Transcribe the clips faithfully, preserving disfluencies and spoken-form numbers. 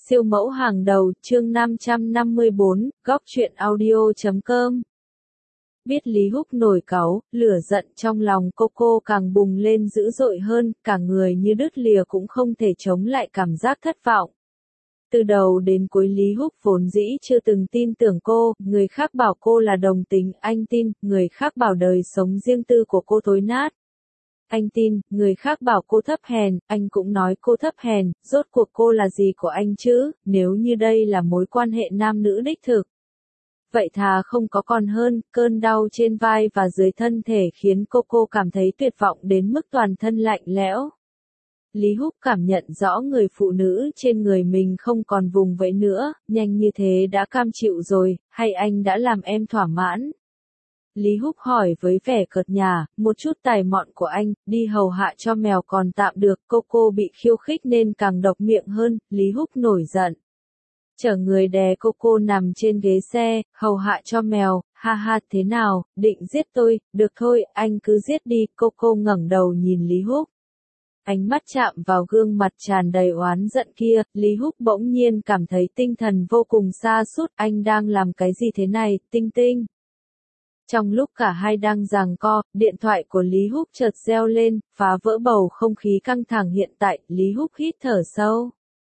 Siêu mẫu hàng đầu, chương năm trăm năm mươi bốn, góc truyện audio chấm com. Biết Lý Húc nổi cáu, lửa giận trong lòng Coco càng bùng lên dữ dội hơn, cả người như đứt lìa cũng không thể chống lại cảm giác thất vọng. Từ đầu đến cuối Lý Húc vốn dĩ chưa từng tin tưởng cô, người khác bảo cô là đồng tính, anh tin, người khác bảo đời sống riêng tư của cô thối nát. Anh tin, người khác bảo cô thấp hèn, anh cũng nói cô thấp hèn, rốt cuộc cô là gì của anh chứ, nếu như đây là mối quan hệ nam nữ đích thực. Vậy thà không có còn hơn, cơn đau trên vai và dưới thân thể khiến cô cô cảm thấy tuyệt vọng đến mức toàn thân lạnh lẽo. Lý Húc cảm nhận rõ người phụ nữ trên người mình không còn vùng vẫy nữa, nhanh như thế đã cam chịu rồi, hay anh đã làm em thỏa mãn? Lý Húc hỏi với vẻ cợt nhả, một chút tài mọn của anh, đi hầu hạ cho mèo còn tạm được, cô cô bị khiêu khích nên càng độc miệng hơn, Lý Húc nổi giận. Chở người đè cô cô nằm trên ghế xe, hầu hạ cho mèo, ha ha thế nào, định giết tôi, được thôi, anh cứ giết đi, cô cô ngẩng đầu nhìn Lý Húc. Ánh mắt chạm vào gương mặt tràn đầy oán giận kia, Lý Húc bỗng nhiên cảm thấy tinh thần vô cùng sa sút, anh đang làm cái gì thế này, Tinh Tinh. Trong lúc cả hai đang giằng co, điện thoại của Lý Húc chợt reo lên, phá vỡ bầu không khí căng thẳng hiện tại, Lý Húc hít thở sâu.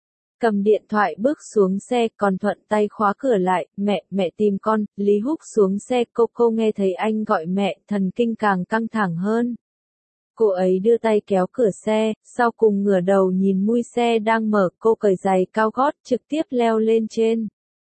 Cầm điện thoại bước xuống xe, còn thuận tay khóa cửa lại, mẹ, mẹ tìm con, Lý Húc xuống xe, cô cô nghe thấy anh gọi mẹ, thần kinh càng căng thẳng hơn. Cô ấy đưa tay kéo cửa xe, sau cùng ngửa đầu nhìn mui xe đang mở, cô cởi giày cao gót, trực tiếp leo lên trên.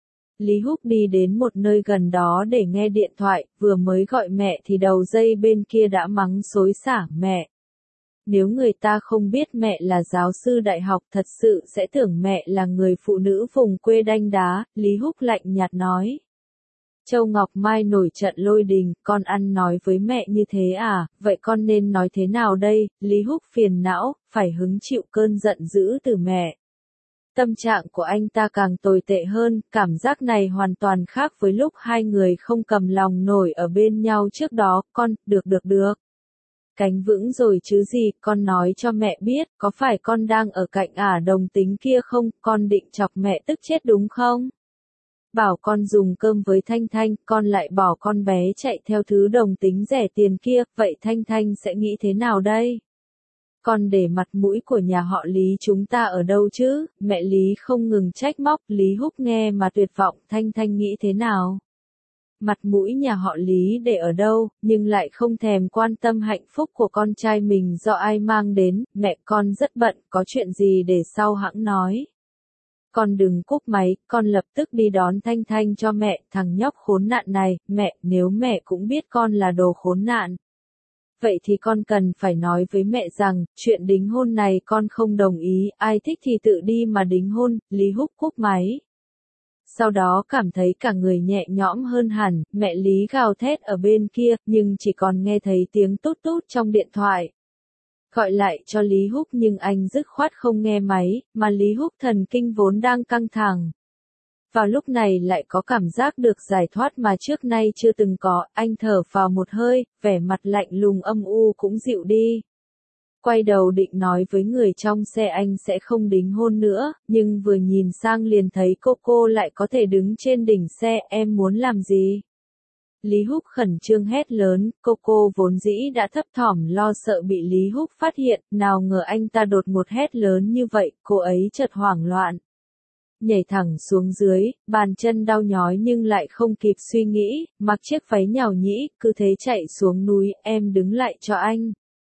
Lý Húc đi đến một nơi gần đó để nghe điện thoại, vừa mới gọi mẹ thì đầu dây bên kia đã mắng xối xả mẹ. Nếu người ta không biết mẹ là giáo sư đại học thật sự sẽ tưởng mẹ là người phụ nữ vùng quê đanh đá, Lý Húc lạnh nhạt nói. Châu Ngọc Mai nổi trận lôi đình, con ăn nói với mẹ như thế à, vậy con nên nói thế nào đây, Lý Húc phiền não, phải hứng chịu cơn giận dữ từ mẹ. Tâm trạng của anh ta càng tồi tệ hơn, cảm giác này hoàn toàn khác với lúc hai người không cầm lòng nổi ở bên nhau trước đó, con, được được được. Cánh vững rồi chứ gì, con nói cho mẹ biết, có phải con đang ở cạnh ả đồng tính kia không, con định chọc mẹ tức chết đúng không? Bảo con dùng cơm với Thanh Thanh, con lại bỏ con bé chạy theo thứ đồng tính rẻ tiền kia, vậy Thanh Thanh sẽ nghĩ thế nào đây? Con để mặt mũi của nhà họ Lý chúng ta ở đâu chứ, mẹ Lý không ngừng trách móc, Lý Húc nghe mà tuyệt vọng, Thanh Thanh nghĩ thế nào? Mặt mũi nhà họ Lý để ở đâu, nhưng lại không thèm quan tâm hạnh phúc của con trai mình do ai mang đến, mẹ con rất bận, có chuyện gì để sau hẵng nói. Con đừng cúp máy, con lập tức đi đón Thanh Thanh cho mẹ, thằng nhóc khốn nạn này, mẹ, nếu mẹ cũng biết con là đồ khốn nạn. Vậy thì con cần phải nói với mẹ rằng, chuyện đính hôn này con không đồng ý, ai thích thì tự đi mà đính hôn, Lý Húc cúp máy. Sau đó cảm thấy cả người nhẹ nhõm hơn hẳn, mẹ Lý gào thét ở bên kia, nhưng chỉ còn nghe thấy tiếng tút tút trong điện thoại. Gọi lại cho Lý Húc nhưng anh dứt khoát không nghe máy, mà Lý Húc thần kinh vốn đang căng thẳng. Vào lúc này lại có cảm giác được giải thoát mà trước nay chưa từng có, anh thở vào một hơi, vẻ mặt lạnh lùng âm u cũng dịu đi. Quay đầu định nói với người trong xe anh sẽ không đính hôn nữa, nhưng vừa nhìn sang liền thấy cô cô lại có thể đứng trên đỉnh xe, em muốn làm gì? Lý Húc khẩn trương hét lớn, cô cô vốn dĩ đã thấp thỏm lo sợ bị Lý Húc phát hiện, nào ngờ anh ta đột một hét lớn như vậy, cô ấy chợt hoảng loạn. Nhảy thẳng xuống dưới, bàn chân đau nhói nhưng lại không kịp suy nghĩ, mặc chiếc váy nhàu nhĩ, cứ thế chạy xuống núi, em đứng lại cho anh.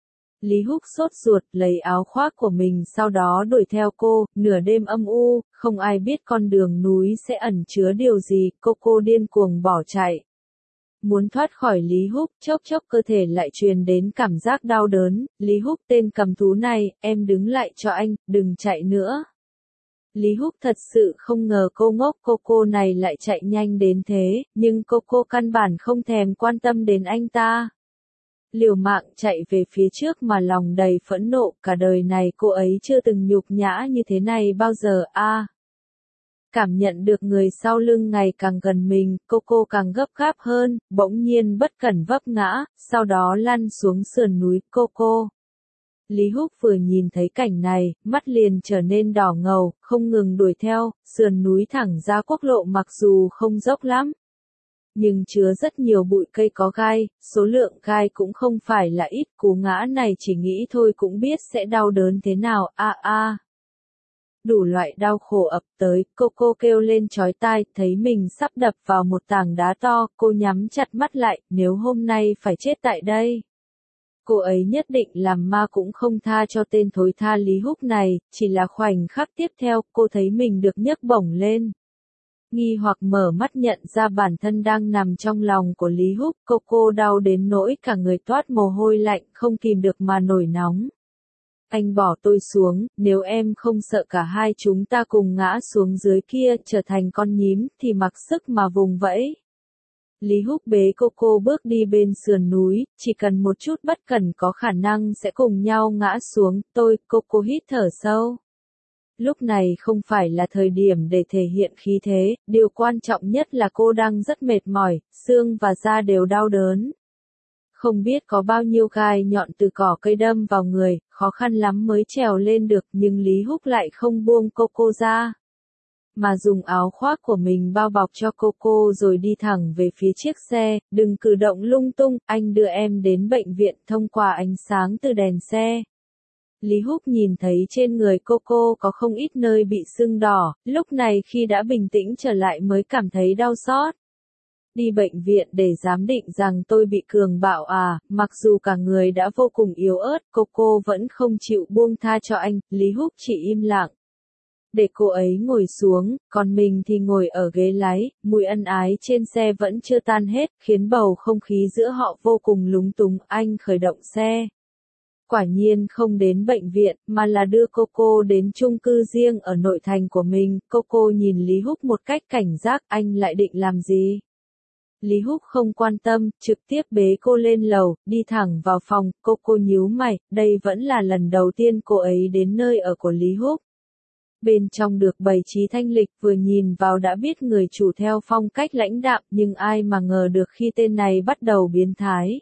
Lý Húc sốt ruột, lấy áo khoác của mình sau đó đuổi theo cô, nửa đêm âm u, không ai biết con đường núi sẽ ẩn chứa điều gì, cô cô điên cuồng bỏ chạy. Muốn thoát khỏi Lý Húc, chốc chốc cơ thể lại truyền đến cảm giác đau đớn, Lý Húc tên cầm thú này, em đứng lại cho anh, đừng chạy nữa. Lý Húc thật sự không ngờ cô ngốc cô cô này lại chạy nhanh đến thế, nhưng cô cô căn bản không thèm quan tâm đến anh ta. Liều mạng chạy về phía trước mà lòng đầy phẫn nộ, cả đời này cô ấy chưa từng nhục nhã như thế này bao giờ a. À, cảm nhận được người sau lưng ngày càng gần mình, cô cô càng gấp gáp hơn, bỗng nhiên bất cẩn vấp ngã, sau đó lăn xuống sườn núi, cô cô. Lý Húc vừa nhìn thấy cảnh này, mắt liền trở nên đỏ ngầu, không ngừng đuổi theo, sườn núi thẳng ra quốc lộ mặc dù không dốc lắm, nhưng chứa rất nhiều bụi cây có gai, số lượng gai cũng không phải là ít, cú ngã này chỉ nghĩ thôi cũng biết sẽ đau đớn thế nào, a a. Đủ loại đau khổ ập tới, cô cô kêu lên chói tai, thấy mình sắp đập vào một tảng đá to, cô nhắm chặt mắt lại, nếu hôm nay phải chết tại đây. Cô ấy nhất định làm ma cũng không tha cho tên thối tha Lý Húc này, chỉ là khoảnh khắc tiếp theo, cô thấy mình được nhấc bổng lên. Nghi hoặc mở mắt nhận ra bản thân đang nằm trong lòng của Lý Húc, cô cô đau đến nỗi cả người toát mồ hôi lạnh, không kìm được mà nổi nóng. Anh bỏ tôi xuống, nếu em không sợ cả hai chúng ta cùng ngã xuống dưới kia, trở thành con nhím, thì mặc sức mà vùng vẫy. Lý Húc bế cô cô bước đi bên sườn núi, chỉ cần một chút bất cẩn có khả năng sẽ cùng nhau ngã xuống, tôi, cô cô hít thở sâu. Lúc này không phải là thời điểm để thể hiện khí thế, điều quan trọng nhất là cô đang rất mệt mỏi, xương và da đều đau đớn. Không biết có bao nhiêu gai nhọn từ cỏ cây đâm vào người, khó khăn lắm mới trèo lên được, nhưng Lý Húc lại không buông cô cô ra, mà dùng áo khoác của mình bao bọc cho cô cô rồi đi thẳng về phía chiếc xe, đừng cử động lung tung, anh đưa em đến bệnh viện thông qua ánh sáng từ đèn xe. Lý Húc nhìn thấy trên người cô cô có không ít nơi bị sưng đỏ, lúc này khi đã bình tĩnh trở lại mới cảm thấy đau xót. Đi bệnh viện để giám định rằng tôi bị cường bạo à, mặc dù cả người đã vô cùng yếu ớt, cô cô vẫn không chịu buông tha cho anh, Lý Húc chỉ im lặng. Để cô ấy ngồi xuống, còn mình thì ngồi ở ghế lái, mùi ân ái trên xe vẫn chưa tan hết, khiến bầu không khí giữa họ vô cùng lúng túng, anh khởi động xe. Quả nhiên không đến bệnh viện, mà là đưa cô cô đến chung cư riêng ở nội thành của mình, cô cô nhìn Lý Húc một cách cảnh giác, anh lại định làm gì? Lý Húc không quan tâm, trực tiếp bế cô lên lầu, đi thẳng vào phòng, cô cô nhíu mày, đây vẫn là lần đầu tiên cô ấy đến nơi ở của Lý Húc. Bên trong được bày trí thanh lịch, vừa nhìn vào đã biết người chủ theo phong cách lãnh đạm, nhưng ai mà ngờ được khi tên này bắt đầu biến thái.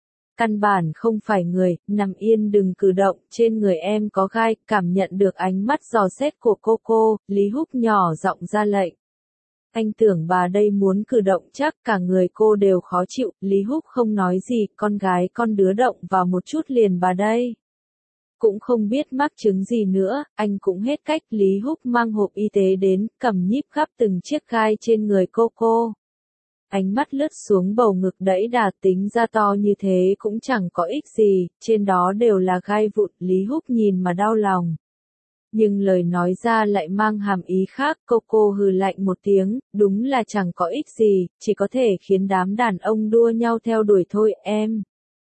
Căn bản không phải người, nằm yên đừng cử động, trên người em có gai, cảm nhận được ánh mắt dò xét của cô cô, Lý Húc nhỏ giọng ra lệnh. Anh tưởng bà đây muốn cử động chắc cả người cô đều khó chịu, Lý Húc không nói gì, con gái con đứa động vào một chút liền bà đây. Cũng không biết mắc chứng gì nữa, anh cũng hết cách, Lý Húc mang hộp y tế đến, cầm nhíp gắp từng chiếc gai trên người cô cô. Ánh mắt lướt xuống bầu ngực đẫy đà, tính ra to như thế cũng chẳng có ích gì, trên đó đều là gai vụn, Lý Húc nhìn mà đau lòng. Nhưng lời nói ra lại mang hàm ý khác, cô cô hừ lạnh một tiếng, đúng là chẳng có ích gì, chỉ có thể khiến đám đàn ông đua nhau theo đuổi thôi, em.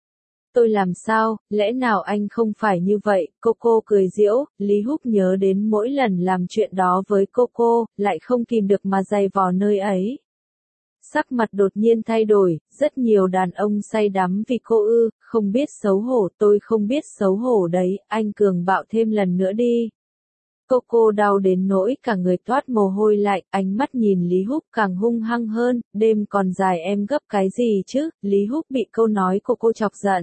Tôi làm sao, lẽ nào anh không phải như vậy, cô cô cười giễu, Lý Húc nhớ đến mỗi lần làm chuyện đó với cô cô, lại không kìm được mà giày vò nơi ấy. Sắc mặt đột nhiên thay đổi, rất nhiều đàn ông say đắm vì cô ư, không biết xấu hổ, tôi không biết xấu hổ đấy, anh cường bạo thêm lần nữa đi. Cô cô đau đến nỗi cả người toát mồ hôi lạnh, ánh mắt nhìn Lý Húc càng hung hăng hơn, đêm còn dài em gấp cái gì chứ, Lý Húc bị câu nói của cô chọc giận.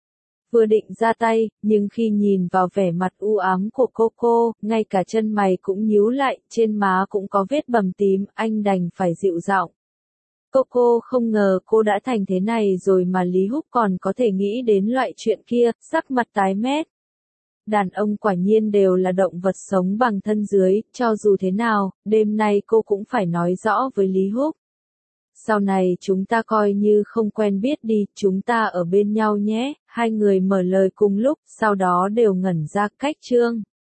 Vừa định ra tay, nhưng khi nhìn vào vẻ mặt u ám của cô cô, ngay cả chân mày cũng nhíu lại, trên má cũng có vết bầm tím, anh đành phải dịu giọng. Cô cô không ngờ cô đã thành thế này rồi mà Lý Húc còn có thể nghĩ đến loại chuyện kia, sắc mặt tái mét. Đàn ông quả nhiên đều là động vật sống bằng thân dưới, cho dù thế nào, đêm nay cô cũng phải nói rõ với Lý Húc. Sau này chúng ta coi như không quen biết đi, chúng ta ở bên nhau nhé, hai người mở lời cùng lúc, sau đó đều ngẩn ra cách chương.